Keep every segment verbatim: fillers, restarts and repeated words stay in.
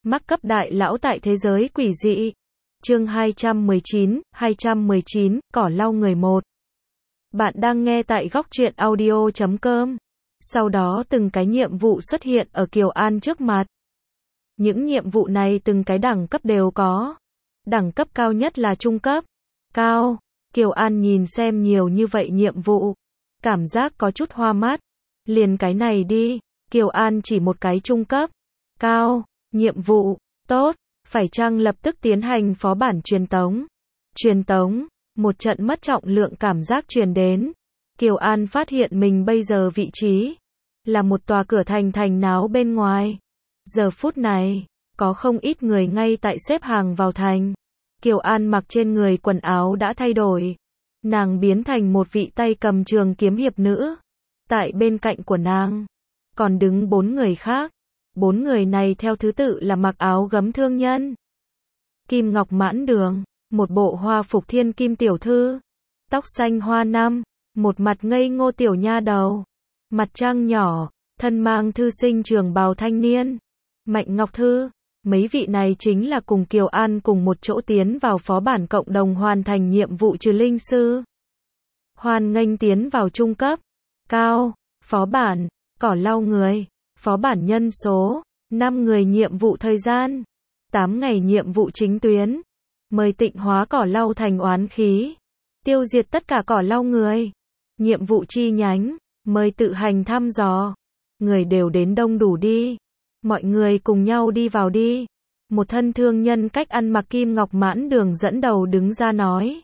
Mắc cấp đại lão tại thế giới quỷ dị. Chương hai trăm mười chín, hai trăm mười chín, cỏ lau người một. Bạn đang nghe tại góc truyện audio chấm com. Sau đó từng cái nhiệm vụ xuất hiện ở Kiều An trước mặt. Những nhiệm vụ này từng cái đẳng cấp đều có. Đẳng cấp cao nhất là trung cấp. Cao. Kiều An nhìn xem nhiều như vậy nhiệm vụ. Cảm giác có chút hoa mắt. Liền cái này đi. Kiều An chỉ một cái trung cấp. Cao. Nhiệm vụ. Tốt. Phải chăng lập tức tiến hành phó bản truyền tống? Truyền tống. Một trận mất trọng lượng cảm giác truyền đến. Kiều An phát hiện mình bây giờ vị trí là một tòa cửa thành thành náo bên ngoài. Giờ phút này, có không ít người ngay tại xếp hàng vào thành. Kiều An mặc trên người quần áo đã thay đổi. Nàng biến thành một vị tay cầm trường kiếm hiệp nữ. Tại bên cạnh của nàng, còn đứng bốn người khác. Bốn người này theo thứ tự là mặc áo gấm thương nhân, Kim Ngọc Mãn Đường, một bộ hoa phục thiên kim tiểu thư, tóc xanh hoa năm, một mặt ngây ngô tiểu nha đầu, mặt trăng nhỏ, thân mang thư sinh trường bào thanh niên, Mạnh Ngọc Thư. Mấy vị này chính là cùng Kiều An cùng một chỗ tiến vào phó bản cộng đồng hoàn thành nhiệm vụ trừ linh sư. Hoan nghênh tiến vào trung cấp. Cao. Phó bản. Cỏ lau người. Phó bản nhân số. năm người nhiệm vụ thời gian. tám ngày nhiệm vụ chính tuyến. Mời tịnh hóa cỏ lau thành oán khí. Tiêu diệt tất cả cỏ lau người. Nhiệm vụ chi nhánh. Mời tự hành thăm dò. Người đều đến đông đủ đi. Mọi người cùng nhau đi vào đi. Một thân thương nhân cách ăn mặc Kim Ngọc Mãn Đường dẫn đầu đứng ra nói.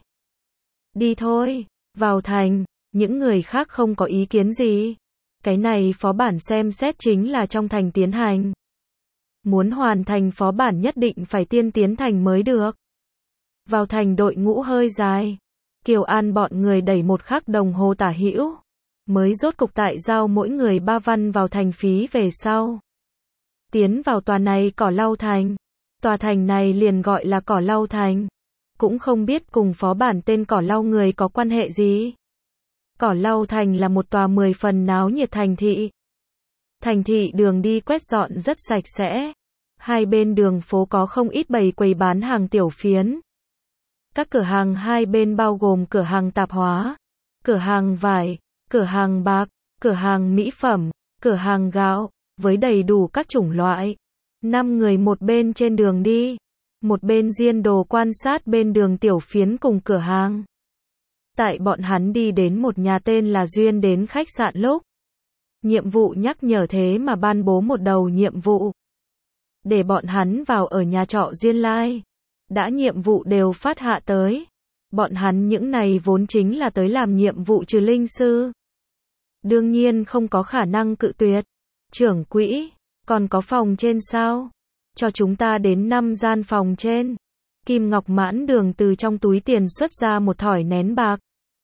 Đi thôi, vào thành. Những người khác không có ý kiến gì. Cái này phó bản xem xét chính là trong thành tiến hành. Muốn hoàn thành phó bản nhất định phải tiên tiến thành mới được. Vào thành đội ngũ hơi dài. Kiều An bọn người đẩy một khắc đồng hồ tả hữu. Mới rốt cục tại giao mỗi người ba văn vào thành phí về sau. Tiến vào tòa này cỏ lau thành. Tòa thành này liền gọi là cỏ lau thành. Cũng không biết cùng phó bản tên cỏ lau người có quan hệ gì. Cỏ lau thành là một tòa mười phần náo nhiệt thành thị. Thành thị đường đi quét dọn rất sạch sẽ. Hai bên đường phố có không ít bày quầy bán hàng tiểu phiến. Các cửa hàng hai bên bao gồm cửa hàng tạp hóa, cửa hàng vải, cửa hàng bạc, cửa hàng mỹ phẩm, cửa hàng gạo, với đầy đủ các chủng loại. Năm người một bên trên đường đi, một bên diên đồ quan sát bên đường tiểu phiến cùng cửa hàng. Tại bọn hắn đi đến một nhà tên là Duyên đến khách sạn lúc. Nhiệm vụ nhắc nhở thế mà ban bố một đầu nhiệm vụ. Để bọn hắn vào ở nhà trọ Duyên Lai. Đã nhiệm vụ đều phát hạ tới. Bọn hắn những này vốn chính là tới làm nhiệm vụ trừ linh sư. Đương nhiên không có khả năng cự tuyệt. Trưởng quỹ, còn có phòng trên sao? Cho chúng ta đến năm gian phòng trên. Kim Ngọc Mãn Đường từ trong túi tiền xuất ra một thỏi nén bạc.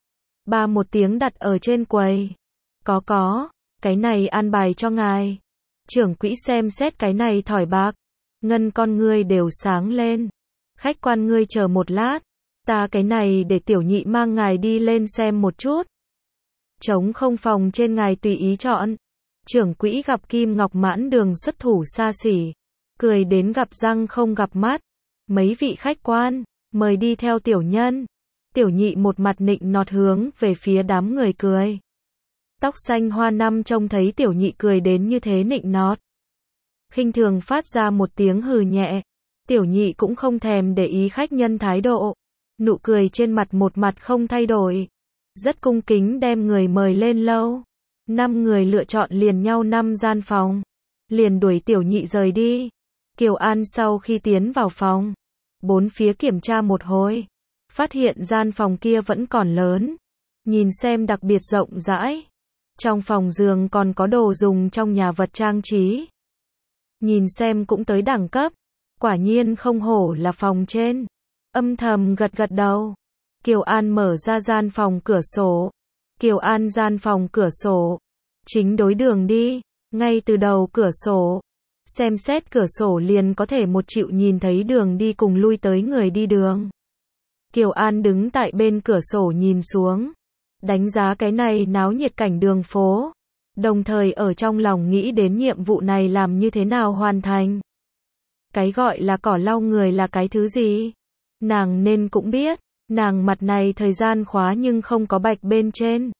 Ba một tiếng đặt ở trên quầy. Có có, cái này an bài cho ngài. Trưởng quỹ xem xét cái này thỏi bạc. Ngân con ngươi đều sáng lên. Khách quan ngươi chờ một lát. Ta cái này để tiểu nhị mang ngài đi lên xem một chút. Trống không phòng trên ngài tùy ý chọn. Trưởng quỹ gặp Kim Ngọc Mãn Đường xuất thủ xa xỉ. Cười đến gặp răng không gặp mắt. Mấy vị khách quan, mời đi theo tiểu nhân. Tiểu nhị một mặt nịnh nọt hướng về phía đám người cười. Tóc xanh hoa năm trông thấy tiểu nhị cười đến như thế nịnh nọt. Khinh thường phát ra một tiếng hừ nhẹ. Tiểu nhị cũng không thèm để ý khách nhân thái độ. Nụ cười trên mặt một mặt không thay đổi. Rất cung kính đem người mời lên lâu. Năm người lựa chọn liền nhau năm gian phòng. Liền đuổi tiểu nhị rời đi. Kiều An sau khi tiến vào phòng. Bốn phía kiểm tra một hồi. Phát hiện gian phòng kia vẫn còn lớn. Nhìn xem đặc biệt rộng rãi. Trong phòng giường còn có đồ dùng trong nhà vật trang trí. Nhìn xem cũng tới đẳng cấp. Quả nhiên không hổ là phòng trên. Âm thầm gật gật đầu. Kiều An mở ra gian phòng cửa sổ. Kiều An gian phòng cửa sổ. Chính đối đường đi. Ngay từ đầu cửa sổ. Xem xét cửa sổ liền có thể một triệu nhìn thấy đường đi cùng lui tới người đi đường. Kiều An đứng tại bên cửa sổ nhìn xuống. Đánh giá cái này náo nhiệt cảnh đường phố. Đồng thời ở trong lòng nghĩ đến nhiệm vụ này làm như thế nào hoàn thành. Cái gọi là cỏ lau người là cái thứ gì? Nàng nên cũng biết, nàng mặt này thời gian khóa nhưng không có bạch bên trên.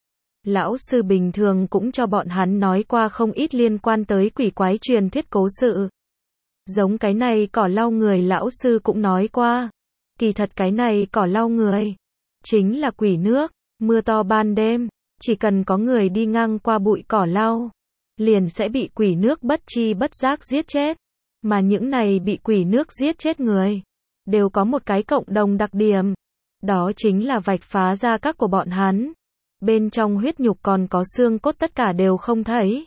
Lão sư bình thường cũng cho bọn hắn nói qua không ít liên quan tới quỷ quái truyền thuyết cố sự. Giống cái này cỏ lau người lão sư cũng nói qua. Kỳ thật cái này cỏ lau người chính là quỷ nước, mưa to ban đêm, chỉ cần có người đi ngang qua bụi cỏ lau, liền sẽ bị quỷ nước bất chi bất giác giết chết. Mà những này bị quỷ nước giết chết người, đều có một cái cộng đồng đặc điểm. Đó chính là vạch phá da các của bọn hắn. Bên trong huyết nhục còn có xương cốt tất cả đều không thấy.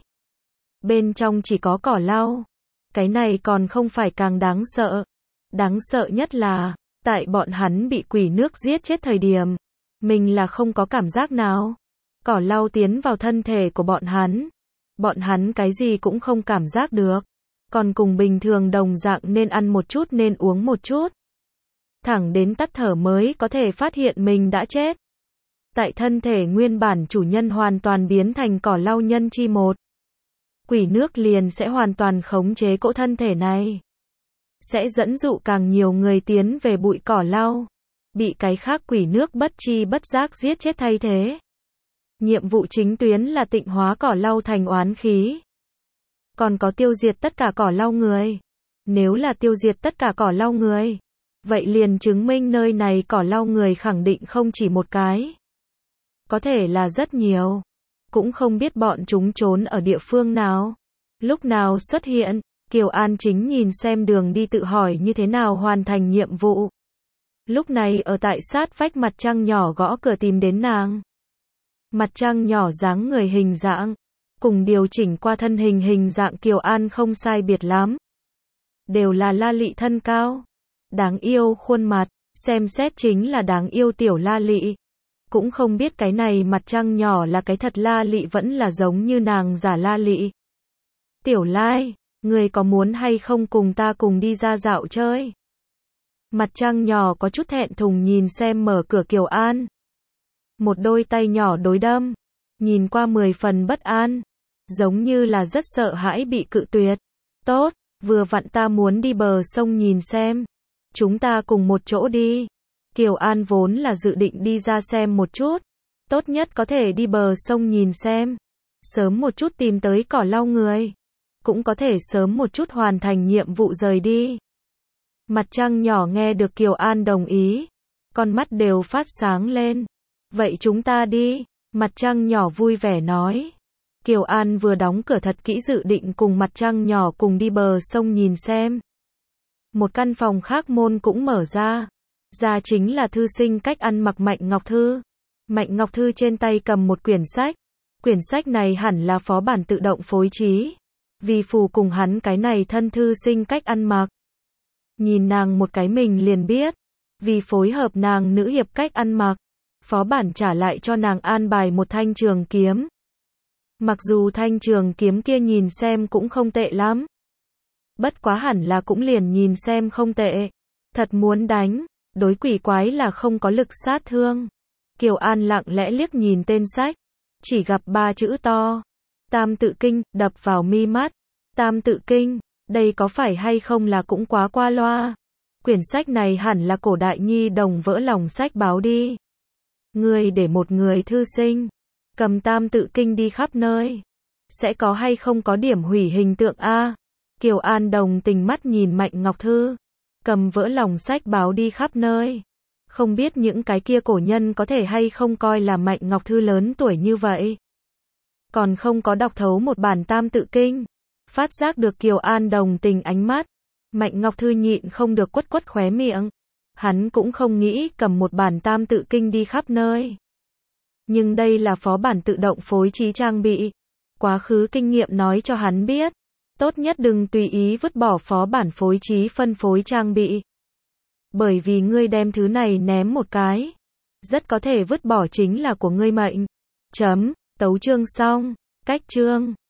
Bên trong chỉ có cỏ lau. Cái này còn không phải càng đáng sợ. Đáng sợ nhất là, tại bọn hắn bị quỷ nước giết chết thời điểm, mình là không có cảm giác nào. Cỏ lau tiến vào thân thể của bọn hắn. Bọn hắn cái gì cũng không cảm giác được. Còn cùng bình thường đồng dạng nên ăn một chút nên uống một chút. Thẳng đến tắt thở mới có thể phát hiện mình đã chết. Tại thân thể nguyên bản chủ nhân hoàn toàn biến thành cỏ lau nhân chi một. Quỷ nước liền sẽ hoàn toàn khống chế cỗ thân thể này. Sẽ dẫn dụ càng nhiều người tiến về bụi cỏ lau. Bị cái khác quỷ nước bất chi bất giác giết chết thay thế. Nhiệm vụ chính tuyến là tịnh hóa cỏ lau thành oán khí. Còn có tiêu diệt tất cả cỏ lau người. Nếu là tiêu diệt tất cả cỏ lau người, vậy liền chứng minh nơi này cỏ lau người khẳng định không chỉ một cái. Có thể là rất nhiều. Cũng không biết bọn chúng trốn ở địa phương nào. Lúc nào xuất hiện, Kiều An chính nhìn xem đường đi tự hỏi như thế nào hoàn thành nhiệm vụ. Lúc này ở tại sát vách mặt trăng nhỏ gõ cửa tìm đến nàng. Mặt trăng nhỏ dáng người hình dạng, cùng điều chỉnh qua thân hình hình dạng Kiều An không sai biệt lắm. Đều là la lị thân cao. Đáng yêu khuôn mặt, xem xét chính là đáng yêu tiểu la lị. Cũng không biết cái này mặt trăng nhỏ là cái thật la lị vẫn là giống như nàng giả la lị. Tiểu Lai, người có muốn hay không cùng ta cùng đi ra dạo chơi? Mặt trăng nhỏ có chút thẹn thùng nhìn xem mở cửa Kiều An. Một đôi tay nhỏ đối đâm, nhìn qua mười phần bất an, giống như là rất sợ hãi bị cự tuyệt. Tốt, vừa vặn ta muốn đi bờ sông nhìn xem. Chúng ta cùng một chỗ đi. Kiều An vốn là dự định đi ra xem một chút. Tốt nhất có thể đi bờ sông nhìn xem. Sớm một chút tìm tới cỏ lau người. Cũng có thể sớm một chút hoàn thành nhiệm vụ rời đi. Mặt trăng nhỏ nghe được Kiều An đồng ý. Con mắt đều phát sáng lên. Vậy chúng ta đi. Mặt trăng nhỏ vui vẻ nói. Kiều An vừa đóng cửa thật kỹ dự định cùng mặt trăng nhỏ cùng đi bờ sông nhìn xem. Một căn phòng khác môn cũng mở ra. Ra chính là thư sinh cách ăn mặc Mạnh Ngọc Thư. Mạnh Ngọc Thư trên tay cầm một quyển sách. Quyển sách này hẳn là phó bản tự động phối trí. Vì phù cùng hắn cái này thân thư sinh cách ăn mặc. Nhìn nàng một cái mình liền biết. Vì phối hợp nàng nữ hiệp cách ăn mặc. Phó bản trả lại cho nàng an bài một thanh trường kiếm. Mặc dù thanh trường kiếm kia nhìn xem cũng không tệ lắm. Bất quá hẳn là cũng liền nhìn xem không tệ. Thật muốn đánh, đối quỷ quái là không có lực sát thương. Kiều An lặng lẽ liếc nhìn tên sách. Chỉ gặp ba chữ to. Tam tự kinh, đập vào mi mắt. Tam tự kinh, đây có phải hay không là cũng quá qua loa. Quyển sách này hẳn là cổ đại nhi đồng vỡ lòng sách báo đi. Người để một người thư sinh cầm tam tự kinh đi khắp nơi. Sẽ có hay không có điểm hủy hình tượng a? Kiều An đồng tình mắt nhìn Mạnh Ngọc Thư. Cầm vỡ lòng sách báo đi khắp nơi. Không biết những cái kia cổ nhân có thể hay không coi là Mạnh Ngọc Thư lớn tuổi như vậy. Còn không có đọc thấu một bản tam tự kinh. Phát giác được Kiều An đồng tình ánh mắt. Mạnh Ngọc Thư nhịn không được quất quất khóe miệng. Hắn cũng không nghĩ cầm một bản tam tự kinh đi khắp nơi. Nhưng đây là phó bản tự động phối trí trang bị. Quá khứ kinh nghiệm nói cho hắn biết. Tốt nhất đừng tùy ý vứt bỏ phó bản phối trí phân phối trang bị. Bởi vì ngươi đem thứ này ném một cái. Rất có thể vứt bỏ chính là của ngươi mệnh. Chấm, tấu chương xong, cách chương.